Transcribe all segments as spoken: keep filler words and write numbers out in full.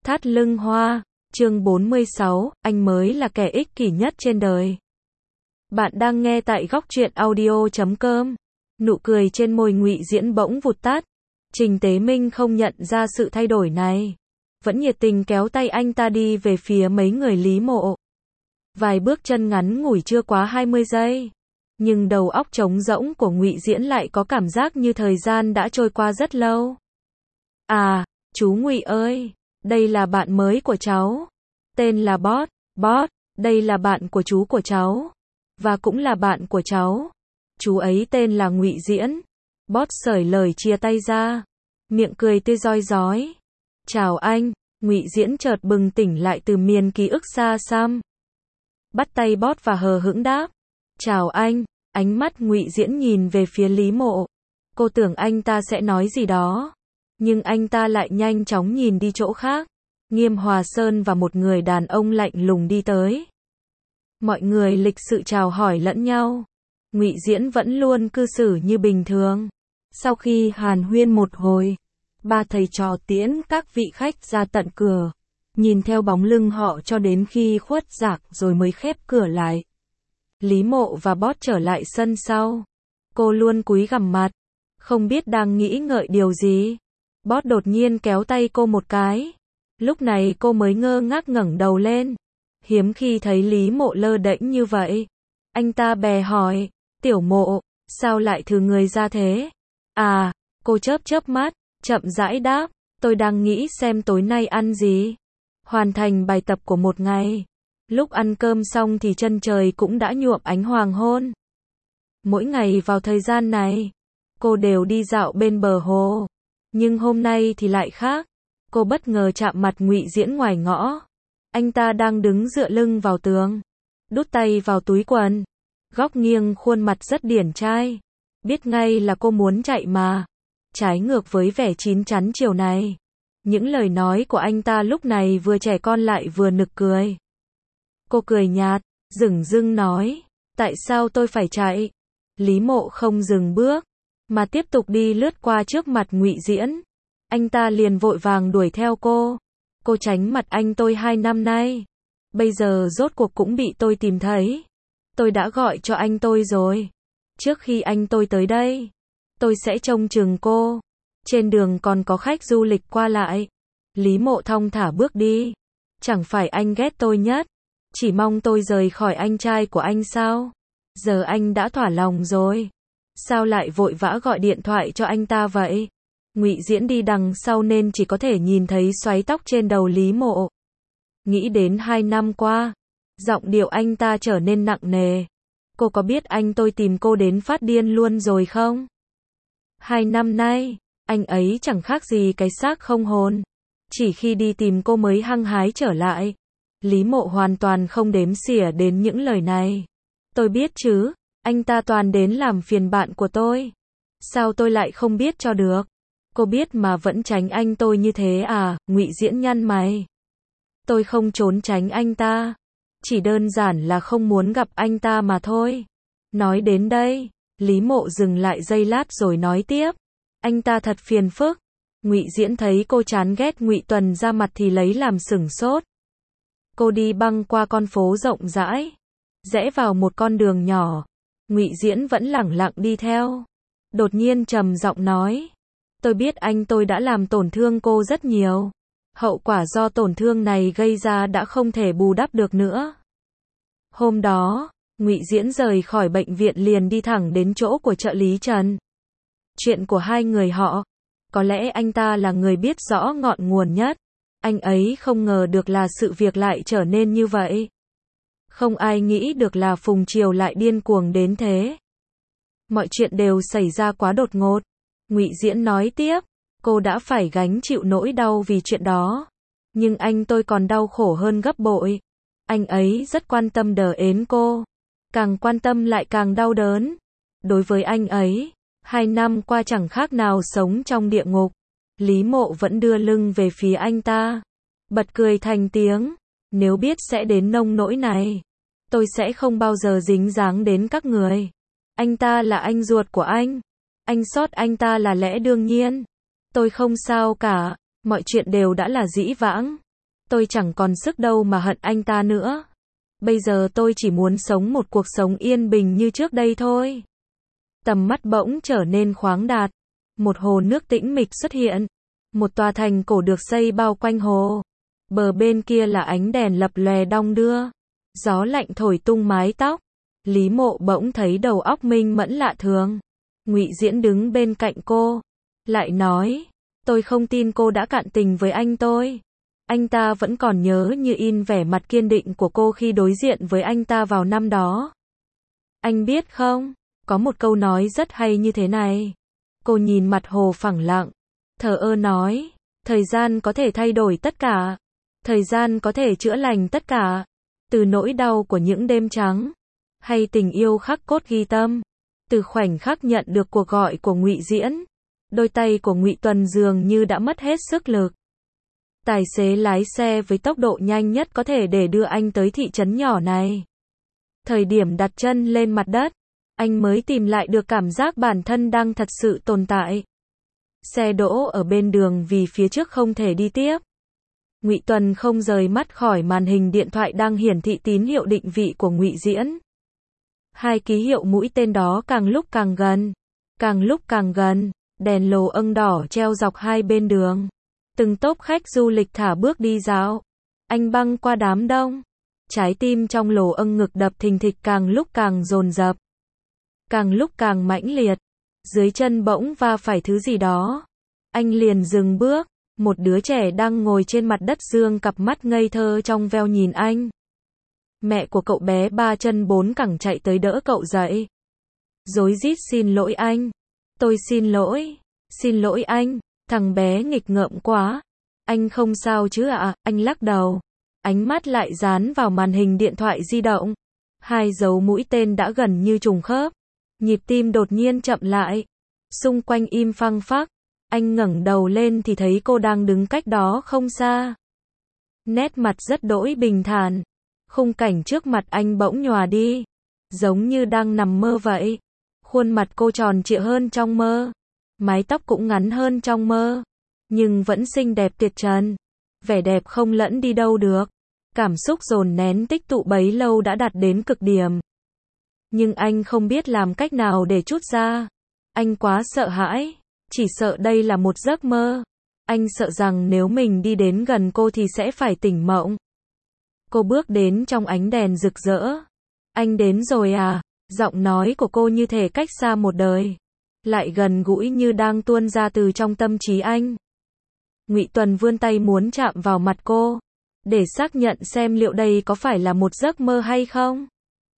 Thắt lưng hoa, chương bốn mươi sáu, anh mới là kẻ ích kỷ nhất trên đời. Bạn đang nghe tại góc truyện audio chấm com. Nụ cười trên môi Ngụy Diễn bỗng vụt tắt. Trình Tế Minh không nhận ra sự thay đổi này, vẫn nhiệt tình kéo tay anh ta đi về phía mấy người Lý Mộ. Vài bước chân ngắn ngủi chưa quá hai mươi giây, nhưng đầu óc trống rỗng của Ngụy Diễn lại có cảm giác như thời gian đã trôi qua rất lâu. À, chú Ngụy ơi, đây là bạn mới của cháu. Tên là Boss. Boss, đây là bạn của chú của cháu. Và cũng là bạn của cháu. Chú ấy tên là Ngụy Diễn. Boss sởi lời chia tay ra, miệng cười tươi rói rói. Chào anh. Ngụy Diễn chợt bừng tỉnh lại từ miền ký ức xa xăm. Bắt tay Boss và hờ hững đáp. Chào anh. Ánh mắt Ngụy Diễn nhìn về phía Lý Mộ. Cô tưởng anh ta sẽ nói gì đó, nhưng anh ta lại nhanh chóng nhìn đi chỗ khác. Nghiêm Hòa Sơn và một người đàn ông lạnh lùng đi tới. Mọi người lịch sự chào hỏi lẫn nhau. Ngụy Diễn vẫn luôn cư xử như bình thường. Sau khi hàn huyên một hồi, ba thầy trò tiễn các vị khách ra tận cửa, nhìn theo bóng lưng họ cho đến khi khuất rạc rồi mới khép cửa lại. Lý Mộ và Boss trở lại sân sau. Cô luôn cúi gằm mặt, không biết đang nghĩ ngợi điều gì. Boss đột nhiên kéo tay cô một cái. Lúc này cô mới ngơ ngác ngẩng đầu lên. Hiếm khi thấy Lý Mộ lơ đễnh như vậy. Anh ta bè hỏi, Tiểu Mộ, sao lại thừ người ra thế? À, cô chớp chớp mắt, chậm rãi đáp, tôi đang nghĩ xem tối nay ăn gì. Hoàn thành bài tập của một ngày. Lúc ăn cơm xong thì chân trời cũng đã nhuộm ánh hoàng hôn. Mỗi ngày vào thời gian này, cô đều đi dạo bên bờ hồ. Nhưng hôm nay thì lại khác. Cô bất ngờ chạm mặt Ngụy Diễn ngoài ngõ. Anh ta đang đứng dựa lưng vào tường, đút tay vào túi quần, góc nghiêng khuôn mặt rất điển trai. Biết ngay là cô muốn chạy mà. Trái ngược với vẻ chín chắn chiều này, những lời nói của anh ta lúc này vừa trẻ con lại vừa nực cười. Cô cười nhạt, dửng dưng nói, tại sao tôi phải chạy? Lý Mộ không dừng bước, mà tiếp tục đi lướt qua trước mặt Ngụy Diễn. Anh ta liền vội vàng đuổi theo cô. Cô tránh mặt anh tôi hai năm nay. Bây giờ rốt cuộc cũng bị tôi tìm thấy. Tôi đã gọi cho anh tôi rồi. Trước khi anh tôi tới đây, tôi sẽ trông chừng cô. Trên đường còn có khách du lịch qua lại. Lý Mộ thong thả bước đi. Chẳng phải anh ghét tôi nhất, chỉ mong tôi rời khỏi anh trai của anh sao? Giờ anh đã thỏa lòng rồi, sao lại vội vã gọi điện thoại cho anh ta vậy? Ngụy Diễn đi đằng sau nên chỉ có thể nhìn thấy xoáy tóc trên đầu Lý Mộ. Nghĩ đến hai năm qua, giọng điệu anh ta trở nên nặng nề. Cô có biết anh tôi tìm cô đến phát điên luôn rồi không? Hai năm nay, anh ấy chẳng khác gì cái xác không hồn. Chỉ khi đi tìm cô mới hăng hái trở lại. Lý Mộ hoàn toàn không đếm xỉa đến những lời này. Tôi biết chứ, anh ta toàn đến làm phiền bạn của tôi. Sao tôi lại không biết cho được? Cô biết mà vẫn tránh anh tôi như thế à? Ngụy Diễn nhăn mày. Tôi không trốn tránh anh ta, chỉ đơn giản là không muốn gặp anh ta mà thôi. Nói đến đây, Lý Mộ dừng lại giây lát rồi nói tiếp. Anh ta thật phiền phức. Ngụy Diễn thấy cô chán ghét Ngụy Tuần ra mặt thì lấy làm sửng sốt. Cô đi băng qua con phố rộng rãi, rẽ vào một con đường nhỏ. Ngụy Diễn vẫn lẳng lặng đi theo. Đột nhiên trầm giọng nói, tôi biết anh tôi đã làm tổn thương cô rất nhiều. Hậu quả do tổn thương này gây ra đã không thể bù đắp được nữa. Hôm đó, Ngụy Diễn rời khỏi bệnh viện liền đi thẳng đến chỗ của trợ lý Trần. Chuyện của hai người họ, có lẽ anh ta là người biết rõ ngọn nguồn nhất. Anh ấy không ngờ được là sự việc lại trở nên như vậy. Không ai nghĩ được là Phùng Triều lại điên cuồng đến thế. Mọi chuyện đều xảy ra quá đột ngột. Ngụy Diễn nói tiếp, cô đã phải gánh chịu nỗi đau vì chuyện đó. Nhưng anh tôi còn đau khổ hơn gấp bội. Anh ấy rất quan tâm đờ ến cô. Càng quan tâm lại càng đau đớn. Đối với anh ấy, hai năm qua chẳng khác nào sống trong địa ngục. Lý Mộ vẫn đưa lưng về phía anh ta, bật cười thành tiếng. Nếu biết sẽ đến nông nỗi này, tôi sẽ không bao giờ dính dáng đến các người. Anh ta là anh ruột của anh. Anh xót anh ta là lẽ đương nhiên. Tôi không sao cả, mọi chuyện đều đã là dĩ vãng. Tôi chẳng còn sức đâu mà hận anh ta nữa. Bây giờ tôi chỉ muốn sống một cuộc sống yên bình như trước đây thôi. Tầm mắt bỗng trở nên khoáng đạt. Một hồ nước tĩnh mịch xuất hiện. Một tòa thành cổ được xây bao quanh hồ. Bờ bên kia là ánh đèn lập lòe đong đưa. Gió lạnh thổi tung mái tóc. Lý Mộ bỗng thấy đầu óc minh mẫn lạ thường. Ngụy Diễn đứng bên cạnh cô. Lại nói, tôi không tin cô đã cạn tình với anh tôi. Anh ta vẫn còn nhớ như in vẻ mặt kiên định của cô khi đối diện với anh ta vào năm đó. Anh biết không, có một câu nói rất hay như thế này. Cô nhìn mặt hồ phẳng lặng, thờ ơ nói, thời gian có thể thay đổi tất cả. Thời gian có thể chữa lành tất cả. Từ nỗi đau của những đêm trắng, hay tình yêu khắc cốt ghi tâm. Từ khoảnh khắc nhận được cuộc gọi của Ngụy Diễn, đôi tay của Ngụy Tuần dường như đã mất hết sức lực. Tài xế lái xe với tốc độ nhanh nhất có thể để đưa anh tới thị trấn nhỏ này. Thời điểm đặt chân lên mặt đất, anh mới tìm lại được cảm giác bản thân đang thật sự tồn tại. Xe đỗ ở bên đường vì phía trước không thể đi tiếp. Ngụy Tuần không rời mắt khỏi màn hình điện thoại đang hiển thị tín hiệu định vị của Ngụy Diễn. Hai ký hiệu mũi tên đó càng lúc càng gần, càng lúc càng gần, đèn lồ âng đỏ treo dọc hai bên đường. Từng tốp khách du lịch thả bước đi dạo. Anh băng qua đám đông. Trái tim trong lồ âng ngực đập thình thịch càng lúc càng dồn dập. Càng lúc càng mãnh liệt. Dưới chân bỗng va phải thứ gì đó. Anh liền dừng bước. Một đứa trẻ đang ngồi trên mặt đất dương cặp mắt ngây thơ trong veo nhìn anh. Mẹ của cậu bé ba chân bốn cẳng chạy tới đỡ cậu dậy. Rối rít xin lỗi anh. Tôi xin lỗi. Xin lỗi anh. Thằng bé nghịch ngợm quá. Anh không sao chứ ạ, à? Anh lắc đầu. Ánh mắt lại dán vào màn hình điện thoại di động. Hai dấu mũi tên đã gần như trùng khớp. Nhịp tim đột nhiên chậm lại. Xung quanh im phăng phắc. Anh ngẩng đầu lên thì thấy cô đang đứng cách đó không xa. Nét mặt rất đỗi bình thản. Khung cảnh trước mặt anh bỗng nhòa đi. Giống như đang nằm mơ vậy. Khuôn mặt cô tròn trịa hơn trong mơ. Mái tóc cũng ngắn hơn trong mơ. Nhưng vẫn xinh đẹp tuyệt trần. Vẻ đẹp không lẫn đi đâu được. Cảm xúc dồn nén tích tụ bấy lâu đã đạt đến cực điểm. Nhưng anh không biết làm cách nào để trút ra. Anh quá sợ hãi. Chỉ sợ đây là một giấc mơ. Anh sợ rằng nếu mình đi đến gần cô thì sẽ phải tỉnh mộng. Cô bước đến trong ánh đèn rực rỡ. Anh đến rồi à? Giọng nói của cô như thể cách xa một đời. Lại gần gũi như đang tuôn ra từ trong tâm trí anh. Ngụy Tuần vươn tay muốn chạm vào mặt cô. Để xác nhận xem liệu đây có phải là một giấc mơ hay không.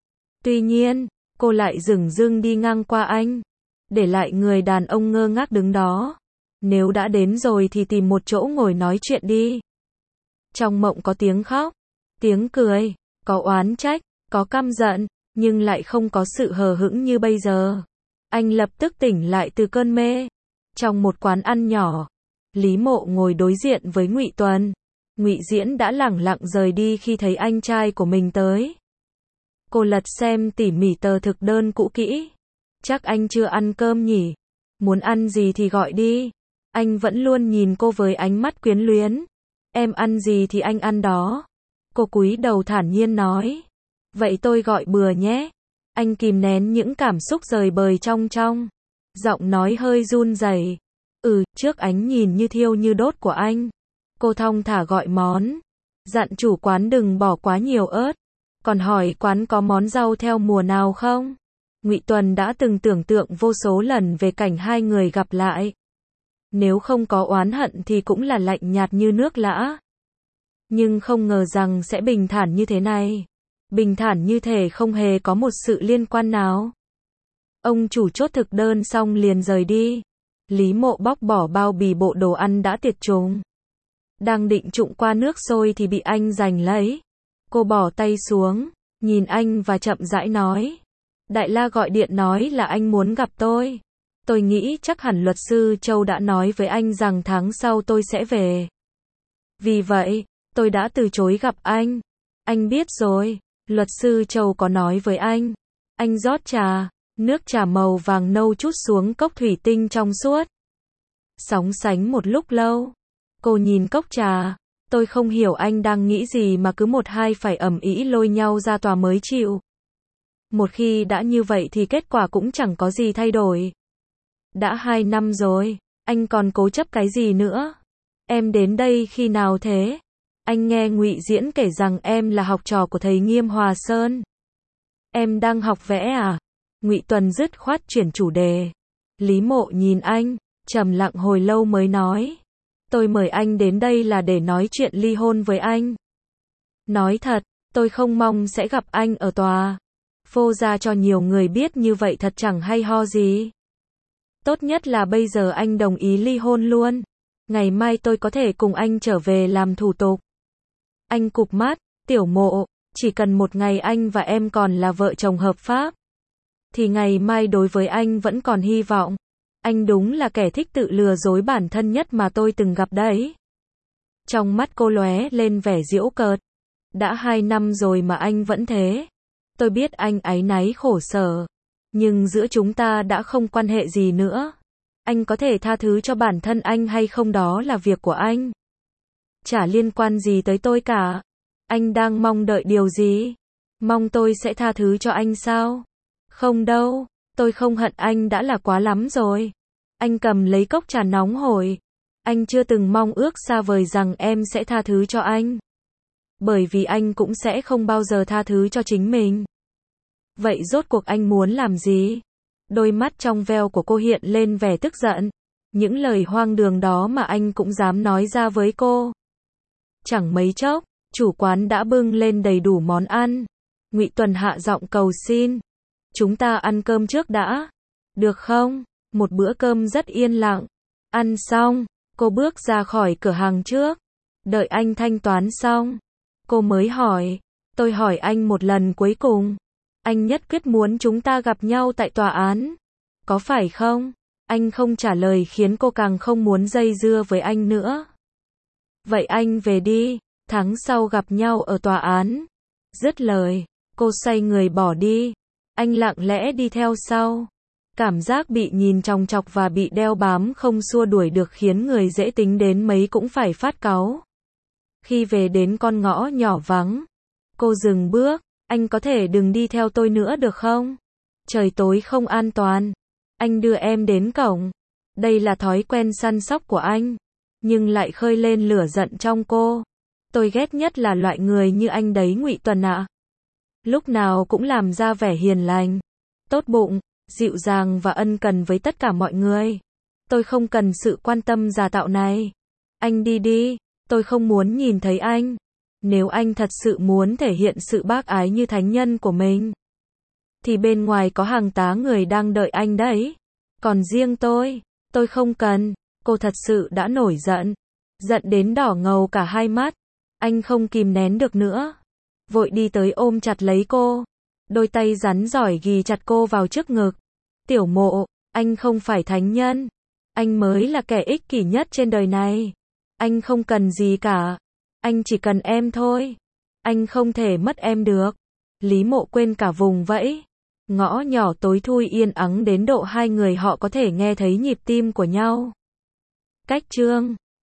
Tuy nhiên, cô lại dửng dưng đi ngang qua anh. Để lại người đàn ông ngơ ngác đứng đó. Nếu đã đến rồi thì tìm một chỗ ngồi nói chuyện đi. Trong mộng có tiếng khóc, tiếng cười, có oán trách, có căm giận, nhưng lại không có sự hờ hững như bây giờ. Anh lập tức tỉnh lại từ cơn mê. Trong một quán ăn nhỏ, Lý Mộ ngồi đối diện với Ngụy Tuần. Ngụy Diễn đã lẳng lặng rời đi khi thấy anh trai của mình tới. Cô lật xem tỉ mỉ tờ thực đơn cũ kỹ. Chắc anh chưa ăn cơm nhỉ? Muốn ăn gì thì gọi đi. Anh vẫn luôn nhìn cô với ánh mắt quyến luyến. Em ăn gì thì anh ăn đó. Cô cúi đầu thản nhiên nói. Vậy tôi gọi bừa nhé. Anh kìm nén những cảm xúc rời bời trong trong. Giọng nói hơi run rẩy. Ừ, trước ánh nhìn như thiêu như đốt của anh. Cô thong thả gọi món. Dặn chủ quán đừng bỏ quá nhiều ớt. Còn hỏi quán có món rau theo mùa nào không? Ngụy Tuần đã từng tưởng tượng vô số lần về cảnh hai người gặp lại. Nếu không có oán hận thì cũng là lạnh nhạt như nước lã. Nhưng không ngờ rằng sẽ bình thản như thế này. Bình thản như thể không hề có một sự liên quan nào. Ông chủ chốt thực đơn xong liền rời đi. Lý Mộ bóc bỏ bao bì bộ đồ ăn đã tiệt trùng. Đang định trụng qua nước sôi thì bị anh giành lấy. Cô bỏ tay xuống, nhìn anh và chậm rãi nói. Đại La gọi điện nói là anh muốn gặp tôi. Tôi nghĩ chắc hẳn luật sư Châu đã nói với anh rằng tháng sau tôi sẽ về. Vì vậy, tôi đã từ chối gặp anh. Anh biết rồi, luật sư Châu có nói với anh. Anh rót trà, nước trà màu vàng nâu trút xuống cốc thủy tinh trong suốt. Sóng sánh một lúc lâu. Cô nhìn cốc trà, Tôi không hiểu anh đang nghĩ gì mà cứ một hai phải ầm ĩ lôi nhau ra tòa mới chịu. Một khi đã như vậy thì kết quả cũng chẳng có gì thay đổi. Đã hai năm rồi, anh còn cố chấp cái gì nữa? Em đến đây khi nào thế? Anh nghe Ngụy Diễn kể rằng em là học trò của thầy Nghiêm Hòa Sơn. Em đang học vẽ à? Ngụy Tuần dứt khoát chuyển chủ đề. Lý Mộ nhìn anh, trầm lặng hồi lâu mới nói. Tôi mời anh đến đây là để nói chuyện ly hôn với anh. Nói thật, tôi không mong sẽ gặp anh ở tòa. Phô ra cho nhiều người biết như vậy thật chẳng hay ho gì. Tốt nhất là bây giờ anh đồng ý ly hôn luôn. Ngày mai tôi có thể cùng anh trở về làm thủ tục. Anh cụp mắt, Tiểu Mộ, chỉ cần một ngày anh và em còn là vợ chồng hợp pháp, thì ngày mai đối với anh vẫn còn hy vọng. Anh đúng là kẻ thích tự lừa dối bản thân nhất mà tôi từng gặp đấy. Trong mắt cô lóe lên vẻ giễu cợt. Đã hai năm rồi mà anh vẫn thế. Tôi biết anh áy náy khổ sở. Nhưng giữa chúng ta đã không quan hệ gì nữa. Anh có thể tha thứ cho bản thân anh hay không đó là việc của anh. Chả liên quan gì tới tôi cả. Anh đang mong đợi điều gì? Mong tôi sẽ tha thứ cho anh sao? Không đâu, tôi không hận anh đã là quá lắm rồi. Anh cầm lấy cốc trà nóng hổi. Anh chưa từng mong ước xa vời rằng em sẽ tha thứ cho anh. Bởi vì anh cũng sẽ không bao giờ tha thứ cho chính mình. Vậy rốt cuộc anh muốn làm gì? Đôi mắt trong veo của cô hiện lên vẻ tức giận. Những lời hoang đường đó mà anh cũng dám nói ra với cô. Chẳng mấy chốc, chủ quán đã bưng lên đầy đủ món ăn. Ngụy Tuần hạ giọng cầu xin. Chúng ta ăn cơm trước đã. Được không? Một bữa cơm rất yên lặng. Ăn xong, cô bước ra khỏi cửa hàng trước. Đợi anh thanh toán xong, cô mới hỏi. Tôi hỏi anh một lần cuối cùng. Anh nhất quyết muốn chúng ta gặp nhau tại tòa án. Có phải không? Anh không trả lời khiến cô càng không muốn dây dưa với anh nữa. Vậy anh về đi, tháng sau gặp nhau ở tòa án. Dứt lời, cô xoay người bỏ đi. Anh lặng lẽ đi theo sau. Cảm giác bị nhìn chòng chọc và bị đeo bám không xua đuổi được khiến người dễ tính đến mấy cũng phải phát cáu. Khi về đến con ngõ nhỏ vắng, cô dừng bước. Anh có thể đừng đi theo tôi nữa được không? Trời tối không an toàn. Anh đưa em đến cổng. Đây là thói quen săn sóc của anh. Nhưng lại khơi lên lửa giận trong cô. Tôi ghét nhất là loại người như anh đấy Ngụy Tuần ạ. Lúc nào cũng làm ra vẻ hiền lành, tốt bụng, dịu dàng và ân cần với tất cả mọi người. Tôi không cần sự quan tâm giả tạo này. Anh đi đi, tôi không muốn nhìn thấy anh. Nếu anh thật sự muốn thể hiện sự bác ái như thánh nhân của mình, thì bên ngoài có hàng tá người đang đợi anh đấy. Còn riêng tôi, tôi không cần. Cô thật sự đã nổi giận. Giận đến đỏ ngầu cả hai mắt. Anh không kìm nén được nữa. Vội đi tới ôm chặt lấy cô. Đôi tay rắn giỏi ghì chặt cô vào trước ngực. Tiểu Mộ, anh không phải thánh nhân. Anh mới là kẻ ích kỷ nhất trên đời này. Anh không cần gì cả. Anh chỉ cần em thôi. Anh không thể mất em được. Lý Mộ quên cả vùng vẫy. Ngõ nhỏ tối thui yên ắng đến độ hai người họ có thể nghe thấy nhịp tim của nhau. Cách chương